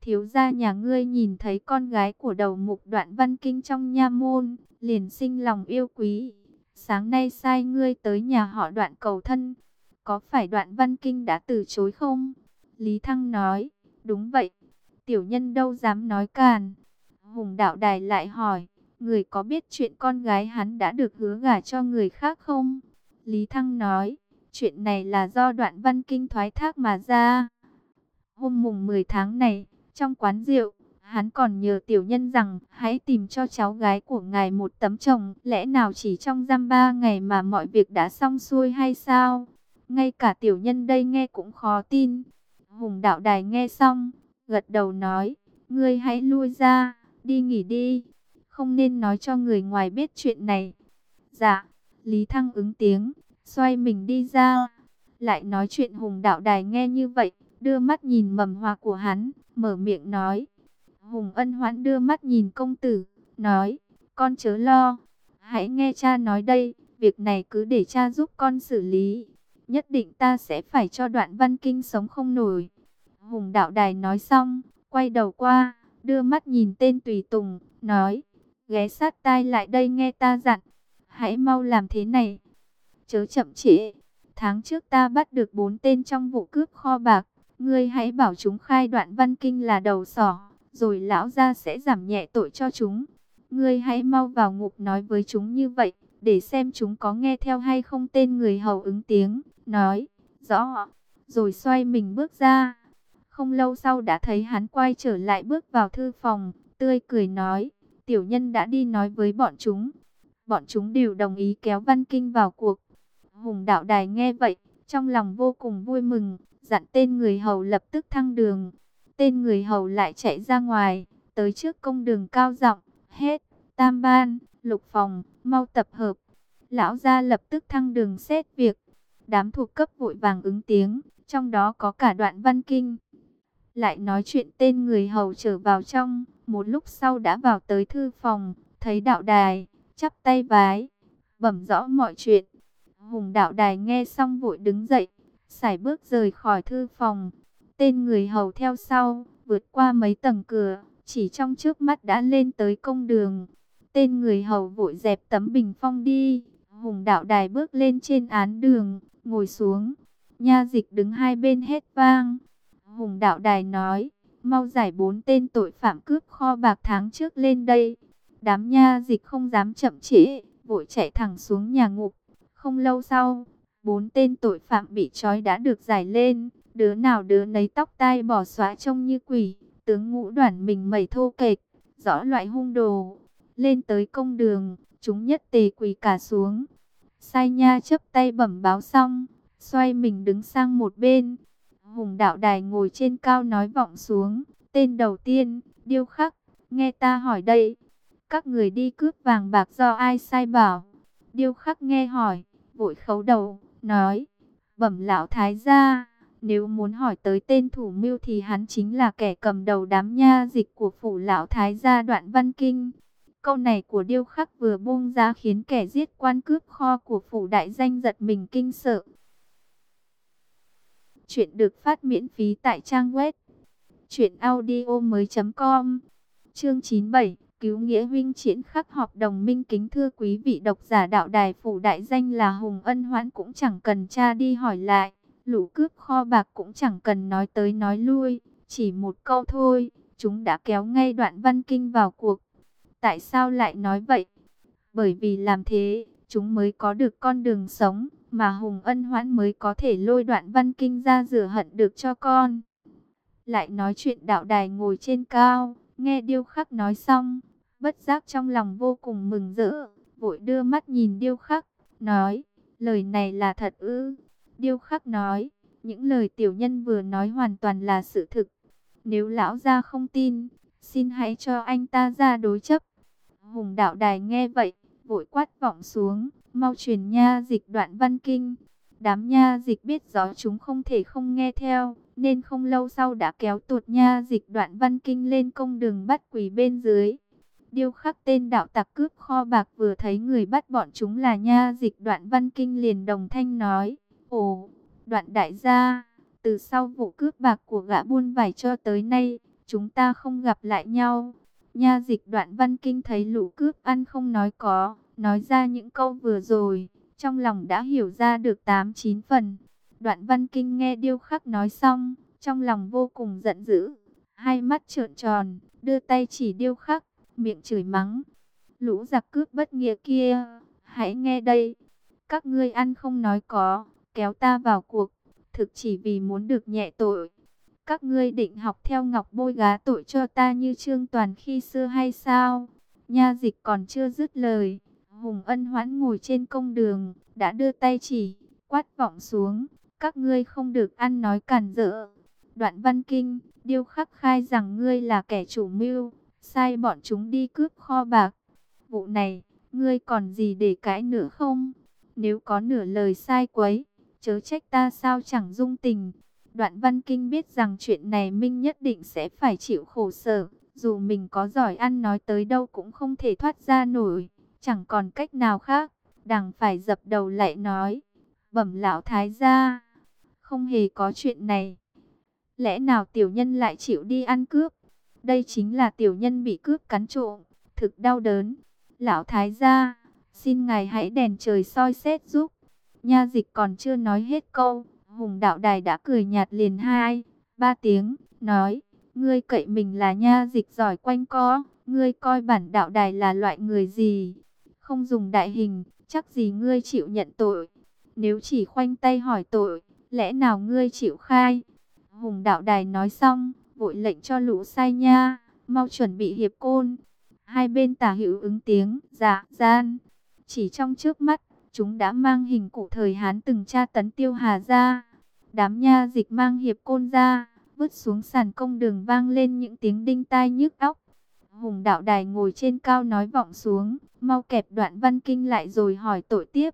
thiếu gia nhà ngươi nhìn thấy con gái của đầu mục Đoạn Văn Kinh trong nha môn, liền sinh lòng yêu quý. Sáng nay sai ngươi tới nhà họ Đoạn cầu thân, có phải Đoạn Văn Kinh đã từ chối không? Lý Thăng nói, đúng vậy, tiểu nhân đâu dám nói càn. Hùng Đạo Đài lại hỏi, người có biết chuyện con gái hắn đã được hứa gả cho người khác không? Lý Thăng nói, chuyện này là do Đoạn Văn Kinh thoái thác mà ra. Hôm mùng 10 tháng này, trong quán rượu, hắn còn nhờ tiểu nhân rằng hãy tìm cho cháu gái của ngài một tấm chồng. Lẽ nào chỉ trong dăm 3 ngày mà mọi việc đã xong xuôi hay sao? Ngay cả tiểu nhân đây nghe cũng khó tin. Hùng Đạo Đài nghe xong, gật đầu nói, ngươi hãy lui ra, đi nghỉ đi. Không nên nói cho người ngoài biết chuyện này. Dạ, Lý Thăng ứng tiếng, xoay mình đi ra. Lại nói chuyện Hùng Đạo Đài nghe như vậy, đưa mắt nhìn mầm hoa của hắn, mở miệng nói. Hùng Ân Hoãn đưa mắt nhìn công tử, nói, con chớ lo, hãy nghe cha nói đây, việc này cứ để cha giúp con xử lý. Nhất định ta sẽ phải cho Đoạn Văn Kinh sống không nổi. Hùng Đạo Đài nói xong, quay đầu qua, đưa mắt nhìn tên tùy tùng, nói, ghé sát tai lại đây nghe ta dặn, hãy mau làm thế này, chớ chậm trễ. Tháng trước ta bắt được 4 tên trong vụ cướp kho bạc, ngươi hãy bảo chúng khai Đoạn Văn Kinh là đầu sỏ, rồi lão gia sẽ giảm nhẹ tội cho chúng. Ngươi hãy mau vào ngục nói với chúng như vậy, để xem chúng có nghe theo hay không. Tên người hầu ứng tiếng, nói, rõ, rồi xoay mình bước ra. Không lâu sau đã thấy hắn quay trở lại bước vào thư phòng, tươi cười nói, tiểu nhân đã đi nói với bọn chúng. Bọn chúng đều đồng ý kéo Văn Kinh vào cuộc. Hùng Đạo Đài nghe vậy, trong lòng vô cùng vui mừng, dặn tên người hầu lập tức thăng đường. Tên người hầu lại chạy ra ngoài, tới trước công đường cao giọng, hết, tam ban, lục phòng, mau tập hợp. Lão gia lập tức thăng đường xét việc. Đám thuộc cấp vội vàng ứng tiếng, trong đó có cả Đoạn Văn Kinh. Lại nói chuyện tên người hầu trở vào trong, một lúc sau đã vào tới thư phòng, thấy Đạo Đài, chắp tay vái, bẩm rõ mọi chuyện. Hùng Đạo Đài nghe xong vội đứng dậy, sải bước rời khỏi thư phòng. Tên người hầu theo sau, vượt qua mấy tầng cửa, chỉ trong trước mắt đã lên tới công đường. Tên người hầu vội dẹp tấm bình phong đi. Hùng Đạo Đài bước lên trên án đường, ngồi xuống. Nha dịch đứng hai bên hét vang. Hùng Đạo Đài nói, mau giải 4 tên tội phạm cướp kho bạc tháng trước lên đây. Đám nha dịch không dám chậm trễ, vội chạy thẳng xuống nhà ngục. Không lâu sau, 4 tên tội phạm bị trói đã được giải lên, đứa nào đứa nấy tóc tai bỏ xóa trông như quỷ, tướng ngũ đoản mình mẩy thô kệch, rõ loại hung đồ. Lên tới công đường, chúng nhất tề quỳ cả xuống. Sai nha chấp tay bẩm báo xong, xoay mình đứng sang một bên. Hùng Đạo Đài ngồi trên cao nói vọng xuống, tên đầu tiên, Điêu Khắc, nghe ta hỏi đây, các người đi cướp vàng bạc do ai sai bảo? Điêu Khắc nghe hỏi, vội khấu đầu, nói, bẩm lão thái gia, nếu muốn hỏi tới tên thủ mưu thì hắn chính là kẻ cầm đầu đám nha dịch của phủ lão thái gia Đoạn Văn Kinh. Câu này của Điêu Khắc vừa buông ra khiến kẻ giết quan cướp kho của phủ đại danh giật mình kinh sợ. Chuyện được phát miễn phí tại trang web truyệnaudiomoi.com. Chương 97, cứu nghĩa huynh triển khắc họp đồng minh. Kính thưa quý vị độc giả, Đạo Đài phủ đại danh là Hùng Ân Hoãn cũng chẳng cần tra đi hỏi lại, lũ cướp kho bạc cũng chẳng cần nói tới nói lui, chỉ một câu thôi, chúng đã kéo ngay Đoạn Văn Kinh vào cuộc. Tại sao lại nói vậy? Bởi vì làm thế, chúng mới có được con đường sống, mà Hùng Ân Hoãn mới có thể lôi Đoạn Văn Kinh ra rửa hận được cho con. Lại nói chuyện Đạo Đài ngồi trên cao, nghe Điêu Khắc nói xong, bất giác trong lòng vô cùng mừng rỡ, vội đưa mắt nhìn Điêu Khắc, nói, lời này là thật ư? Điêu Khắc nói, những lời tiểu nhân vừa nói hoàn toàn là sự thực. Nếu lão gia không tin, xin hãy cho anh ta ra đối chấp. Hùng Đạo Đài nghe vậy, vội quát vọng xuống, mau truyền nha dịch Đoạn Văn Kinh. Đám nha dịch biết rõ chúng không thể không nghe theo, nên không lâu sau đã kéo tuột nha dịch Đoạn Văn Kinh lên công đường bắt quỳ bên dưới. Điêu Khắc tên đạo tặc cướp kho bạc vừa thấy người bắt bọn chúng là nha dịch Đoạn Văn Kinh liền đồng thanh nói, ồ, Đoạn đại gia, từ sau vụ cướp bạc của gã buôn vải cho tới nay, chúng ta không gặp lại nhau. Nha dịch Đoạn Văn Kinh thấy lũ cướp ăn không nói có, nói ra những câu vừa rồi, trong lòng đã hiểu ra được 8-9 phần. Đoạn Văn Kinh nghe điêu khắc nói xong, trong lòng vô cùng giận dữ, hai mắt trợn tròn, đưa tay chỉ điêu khắc, miệng chửi mắng. Lũ giặc cướp bất nghĩa kia, hãy nghe đây, các ngươi ăn không nói có, kéo ta vào cuộc, thực chỉ vì muốn được nhẹ tội. Các ngươi định học theo Ngọc Bôi gá tội cho ta như Trương Toàn khi xưa hay sao? Nha dịch còn chưa dứt lời, Hùng Ân Hoãn ngồi trên công đường, đã đưa tay chỉ, quát vọng xuống, các ngươi không được ăn nói cản rỡ. Đoạn Văn Kinh, điêu khắc khai rằng ngươi là kẻ chủ mưu, sai bọn chúng đi cướp kho bạc. Vụ này, ngươi còn gì để cãi nữa không? Nếu có nửa lời sai quấy, chớ trách ta sao chẳng dung tình. Đoạn Văn Kinh biết rằng chuyện này Minh nhất định sẽ phải chịu khổ sở, dù mình có giỏi ăn nói tới đâu cũng không thể thoát ra nổi, chẳng còn cách nào khác, đành phải dập đầu lại nói, bẩm lão thái gia, không hề có chuyện này. Lẽ nào tiểu nhân lại chịu đi ăn cướp? Đây chính là tiểu nhân bị cướp cắn trộm, thực đau đớn. Lão thái gia, xin ngài hãy đèn trời soi xét giúp. Nha dịch còn chưa nói hết câu, Hùng Đạo Đài đã cười nhạt liền 2-3 tiếng, nói, ngươi cậy mình là nha dịch giỏi quanh co, ngươi coi bản Đạo Đài là loại người gì? Không dùng đại hình, chắc gì ngươi chịu nhận tội. Nếu chỉ khoanh tay hỏi tội, lẽ nào ngươi chịu khai? Hùng Đạo Đài nói xong, vội lệnh cho lũ sai nha, mau chuẩn bị hiệp côn. Hai bên tả hữu ứng tiếng, dạ, gian. Chỉ trong trước mắt, chúng đã mang hình cụ thời Hán từng tra tấn Tiêu Hà ra. Đám nha dịch mang hiệp côn ra, vứt xuống sàn công đường vang lên những tiếng đinh tai nhức óc. Hùng Đạo Đài ngồi trên cao nói vọng xuống, mau kẹp Đoạn Văn Kinh lại rồi hỏi tội tiếp.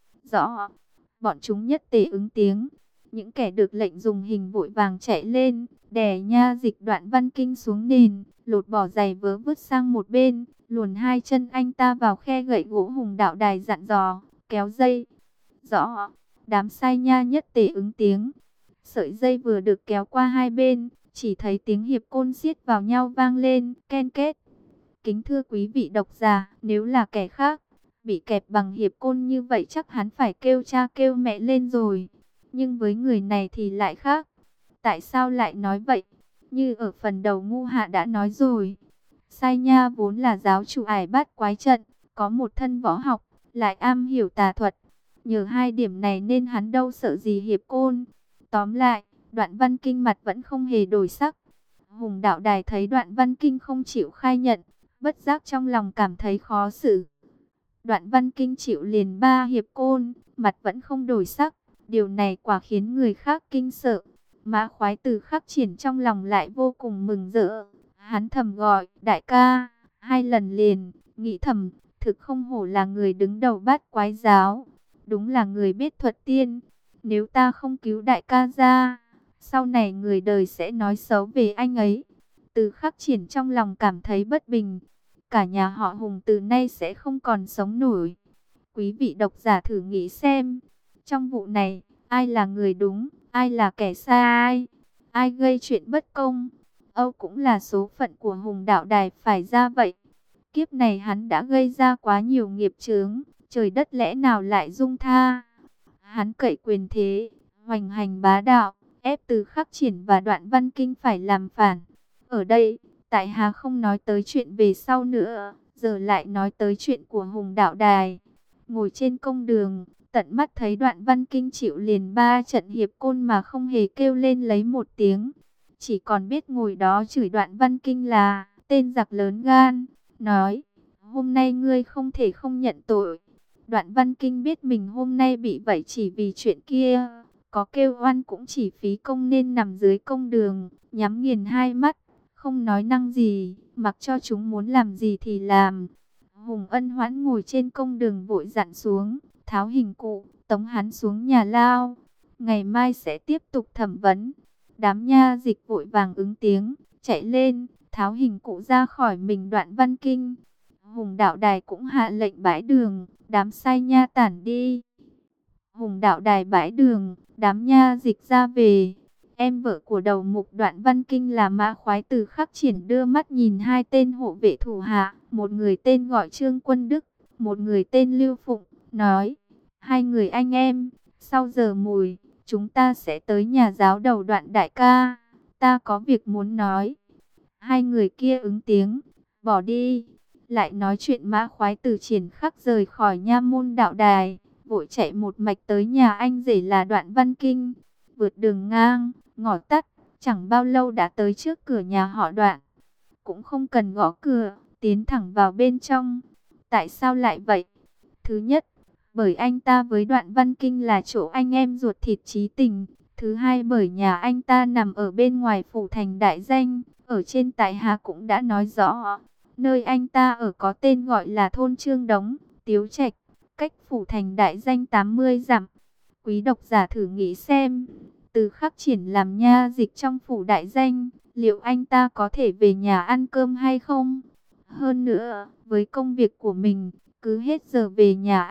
Rõ, bọn chúng nhất tề ứng tiếng. Những kẻ được lệnh dùng hình vội vàng chạy lên, đè nha dịch Đoạn Văn Kinh xuống nền, lột bỏ giày vớ vứt sang một bên, luồn hai chân anh ta vào khe gậy gỗ. Hùng Đạo Đài dặn dò, kéo dây. Rõ, đám sai nha nhất tề ứng tiếng. Sợi dây vừa được kéo qua hai bên, chỉ thấy tiếng hiệp côn siết vào nhau vang lên, ken két. Kính thưa quý vị độc giả, nếu là kẻ khác, bị kẹp bằng hiệp côn như vậy chắc hắn phải kêu cha kêu mẹ lên rồi. Nhưng với người này thì lại khác. Tại sao lại nói vậy? Như ở phần đầu Ngu Hạ đã nói rồi. Sai Nha vốn là giáo chủ ải bát quái trận, có một thân võ học, lại am hiểu tà thuật. Nhờ hai điểm này nên hắn đâu sợ gì hiệp côn. Tóm lại, Đoạn Văn Kinh mặt vẫn không hề đổi sắc. Hùng Đạo Đài thấy Đoạn Văn Kinh không chịu khai nhận, bất giác trong lòng cảm thấy khó xử. Đoạn Văn Kinh chịu liền 3 hiệp côn, mặt vẫn không đổi sắc. Điều này quả khiến người khác kinh sợ. Mã Khoái Từ Khắc Triển trong lòng lại vô cùng mừng rỡ. Hắn thầm gọi, đại ca, 2 lần liền, nghĩ thầm, thực không hổ là người đứng đầu bát quái giáo. Đúng là người biết thuật tiên. Nếu ta không cứu đại ca ra, sau này người đời sẽ nói xấu về anh ấy. Từ Khắc Triển trong lòng cảm thấy bất bình. Cả nhà họ Hùng từ nay sẽ không còn sống nổi. Quý vị độc giả thử nghĩ xem. Trong vụ này, ai là người đúng, ai là kẻ sai, ai gây chuyện bất công. Âu cũng là số phận của Hùng Đạo Đài phải ra vậy. Kiếp này hắn đã gây ra quá nhiều nghiệp chướng, trời đất lẽ nào lại dung tha. Hắn cậy quyền thế, hoành hành bá đạo, ép Từ Khắc Triển và Đoạn Văn Kinh phải làm phản. Ở đây, tại hạ không nói tới chuyện về sau nữa, giờ lại nói tới chuyện của Hùng Đạo Đài. Ngồi trên công đường, tận mắt thấy Đoạn Văn Kinh chịu liền 3 trận hiệp côn mà không hề kêu lên lấy một tiếng. Chỉ còn biết ngồi đó chửi Đoạn Văn Kinh là tên giặc lớn gan, nói, hôm nay ngươi không thể không nhận tội. Đoạn Văn Kinh biết mình hôm nay bị vậy chỉ vì chuyện kia, có kêu oan cũng chỉ phí công nên nằm dưới công đường, nhắm nghiền hai mắt, không nói năng gì, mặc cho chúng muốn làm gì thì làm. Hùng Ân Hoãn ngồi trên công đường vội dặn xuống, tháo hình cụ, tống hắn xuống nhà lao. Ngày mai sẽ tiếp tục thẩm vấn. Đám nha dịch vội vàng ứng tiếng, chạy lên, tháo hình cụ ra khỏi mình Đoạn Văn Kinh. Hùng Đạo Đài cũng hạ lệnh bãi đường, đám sai nha tản đi. Hùng Đạo Đài bãi đường, đám nha dịch ra về. em vợ của đầu mục Đoạn Văn Kinh là Mã Khoái. Từ Khắc Triển đưa mắt nhìn hai tên hộ vệ thủ hạ, một người tên gọi Trương Quân Đức, một người tên Lưu Phụng, nói: hai người anh em, sau giờ mùi, chúng ta sẽ tới nhà giáo đầu Đoạn đại ca, ta có việc muốn nói. Hai người kia ứng tiếng, bỏ đi. Lại nói chuyện, Mã Khoái từ Triển Khắc rời khỏi nha môn đạo đài, vội chạy một mạch tới nhà anh rể là Đoạn Văn Kinh. Vượt đường ngang, ngõ tắt, chẳng bao lâu đã tới trước cửa nhà họ Đoạn. Cũng không cần gõ cửa, tiến thẳng vào bên trong. Tại sao lại vậy? Thứ nhất, bởi anh ta với Đoạn Văn Kinh là chỗ anh em ruột thịt chí tình. Thứ hai, bởi nhà anh ta nằm ở bên ngoài phủ thành Đại Danh. Ở trên tại Hà cũng đã nói rõ, nơi anh ta ở có tên gọi là thôn Trương Đống, Tiếu Trạch, cách phủ thành Đại Danh 80 dặm. Quý độc giả thử nghĩ xem, Từ Khắc Triển làm nha dịch trong phủ Đại Danh, liệu anh ta có thể về nhà ăn cơm hay không? Hơn nữa, với công việc của mình, cứ hết giờ về nhà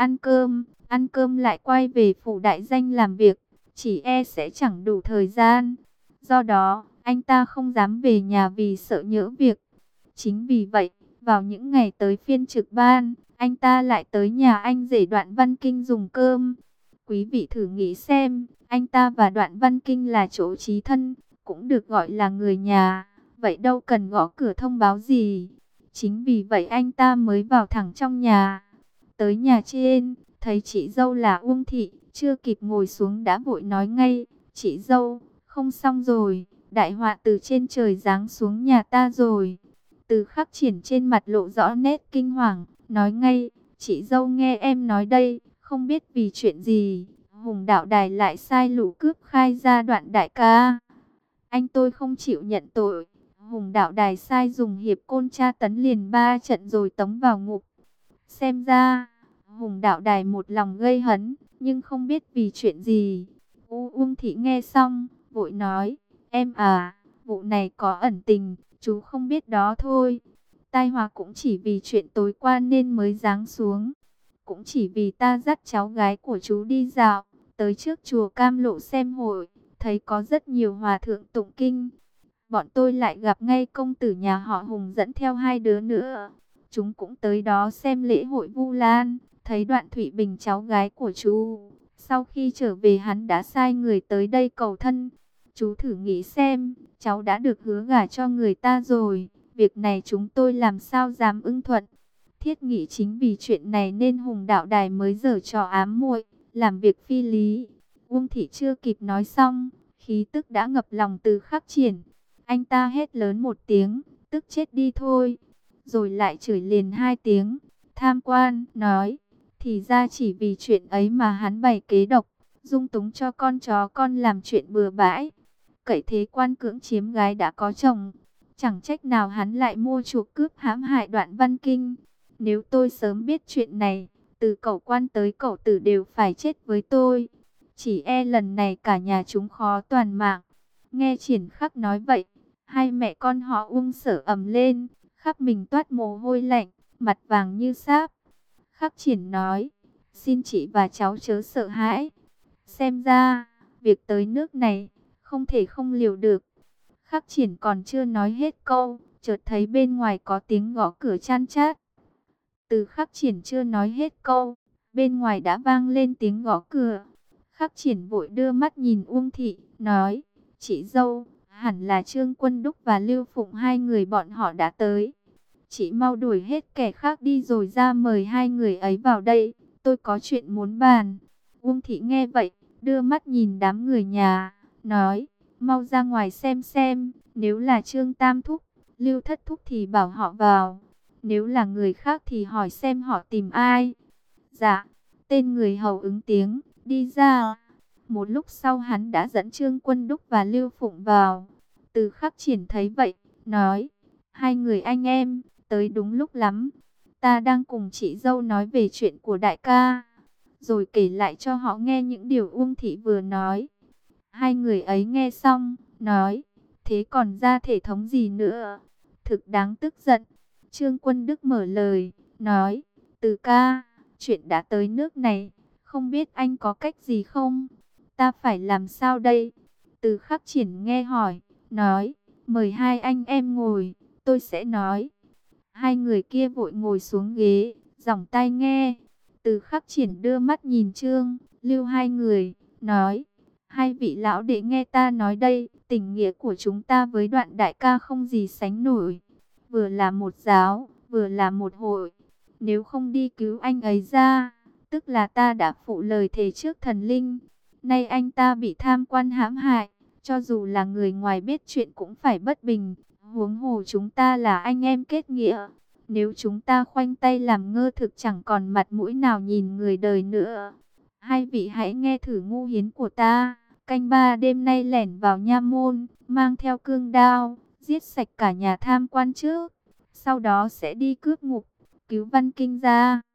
ăn cơm lại quay về phủ Đại Danh làm việc, chỉ e sẽ chẳng đủ thời gian. Do đó, anh ta không dám về nhà vì sợ nhỡ việc. Chính vì vậy, vào những ngày tới phiên trực ban, anh ta lại tới nhà anh rể Đoạn Văn Kinh dùng cơm. Quý vị thử nghĩ xem, anh ta và Đoạn Văn Kinh là chỗ chí thân, cũng được gọi là người nhà, vậy đâu cần gõ cửa thông báo gì. Chính vì vậy anh ta mới vào thẳng trong nhà. Tới nhà trên, thấy chị dâu là Uông Thị, chưa kịp ngồi xuống đã vội nói ngay: chị dâu, không xong rồi, đại họa từ trên trời giáng xuống nhà ta rồi. Từ Khắc Triển trên mặt lộ rõ nét kinh hoàng, nói ngay: chị dâu nghe em nói đây, không biết vì chuyện gì, Hùng đạo đài lại sai lũ cướp khai ra Đoạn đại ca. Anh tôi không chịu nhận tội, Hùng đạo đài sai dùng hiệp côn tra tấn liền 3 trận rồi tống vào ngục. Xem ra, Hùng đạo đài một lòng gây hấn, nhưng không biết vì chuyện gì. Uông Thị nghe xong, vội nói: em à, vụ này có ẩn tình, chú không biết đó thôi. Tai họa cũng chỉ vì chuyện tối qua nên mới giáng xuống. Cũng chỉ vì ta dắt cháu gái của chú đi dạo, tới trước chùa Cam Lộ xem hội, thấy có rất nhiều hòa thượng tụng kinh. Bọn tôi lại gặp ngay công tử nhà họ Hùng dẫn theo hai đứa nữa. Chúng cũng tới đó xem lễ hội Vu Lan, thấy Đoạn Thụy Bình cháu gái của chú. Sau khi trở về hắn đã sai người tới đây cầu thân. Chú thử nghĩ xem, cháu đã được hứa gả cho người ta rồi, việc này chúng tôi làm sao dám ưng thuận. Thiết nghĩ chính vì chuyện này nên Hùng đạo đài mới giở trò ám muội, làm việc phi lý. Uông Thị chưa kịp nói xong, khí tức đã ngập lòng Từ Khắc Triển. Anh ta hét lớn một tiếng, tức chết đi thôi. Rồi lại chửi liền hai tiếng, tham quan, nói: thì ra chỉ vì chuyện ấy mà hắn bày kế độc, dung túng cho con chó con làm chuyện bừa bãi. Cậy thế quan cưỡng chiếm gái đã có chồng, chẳng trách nào hắn lại mua chuộc cướp hãm hại Đoạn Văn Kinh. Nếu tôi sớm biết chuyện này, từ cẩu quan tới cẩu tử đều phải chết với tôi. Chỉ e lần này cả nhà chúng khó toàn mạng. Nghe Triển Khắc nói vậy, hai mẹ con họ Uông sở ầm lên, khắp mình toát mồ hôi lạnh, mặt vàng như sáp. Khắc Triển nói: xin chị và cháu chớ sợ hãi. Xem ra, việc tới nước này, không thể không liều được. Khắc Triển còn chưa nói hết câu, chợt thấy bên ngoài có tiếng gõ cửa chan chát. Từ Khắc Triển chưa nói hết câu, bên ngoài đã vang lên tiếng gõ cửa. Khắc Triển vội đưa mắt nhìn Uông Thị, nói: chị dâu, hẳn là Trương Quân Đúc và Lưu Phụng, hai người bọn họ đã tới. Chị mau đuổi hết kẻ khác đi rồi ra mời hai người ấy vào đây, tôi có chuyện muốn bàn. Uông Thị nghe vậy, đưa mắt nhìn đám người nhà, nói: mau ra ngoài xem, nếu là Trương Tam Thúc, Lưu Thất Thúc thì bảo họ vào. Nếu là người khác thì hỏi xem họ tìm ai. Dạ, tên người hầu ứng tiếng, đi ra. Một lúc sau hắn đã dẫn Trương Quân Đúc và Lưu Phụng vào. Từ Khắc Triển thấy vậy, nói: hai người anh em, tới đúng lúc lắm. Ta đang cùng chị dâu nói về chuyện của đại ca. Rồi kể lại cho họ nghe những điều Uông Thị vừa nói. Hai người ấy nghe xong, nói: thế còn ra thể thống gì nữa? Thực đáng tức giận. Trương Quân Đức mở lời, nói: Từ ca, chuyện đã tới nước này, không biết anh có cách gì không? Ta phải làm sao đây? Từ Khắc Triển nghe hỏi, nói, mời hai anh em ngồi, tôi sẽ nói. Hai người kia vội ngồi xuống ghế, giỏng tai nghe. Từ Khắc Triển đưa mắt nhìn Trương, Lưu hai người, nói, hai vị lão đệ nghe ta nói đây, tình nghĩa của chúng ta với Đoạn đại ca không gì sánh nổi. Vừa là một giáo, vừa là một hội. Nếu không đi cứu anh ấy ra, tức là ta đã phụ lời thề trước thần linh. Nay anh ta bị tham quan hãm hại, cho dù là người ngoài biết chuyện cũng phải bất bình. Huống hồ chúng ta là anh em kết nghĩa. Nếu chúng ta khoanh tay làm ngơ thực chẳng còn mặt mũi nào nhìn người đời nữa. Hai vị hãy nghe thử ngu hiến của ta. Canh ba đêm nay lẻn vào nha môn, mang theo cương đao, giết sạch cả nhà tham quan trước. Sau đó sẽ đi cướp ngục, cứu Văn Kinh ra.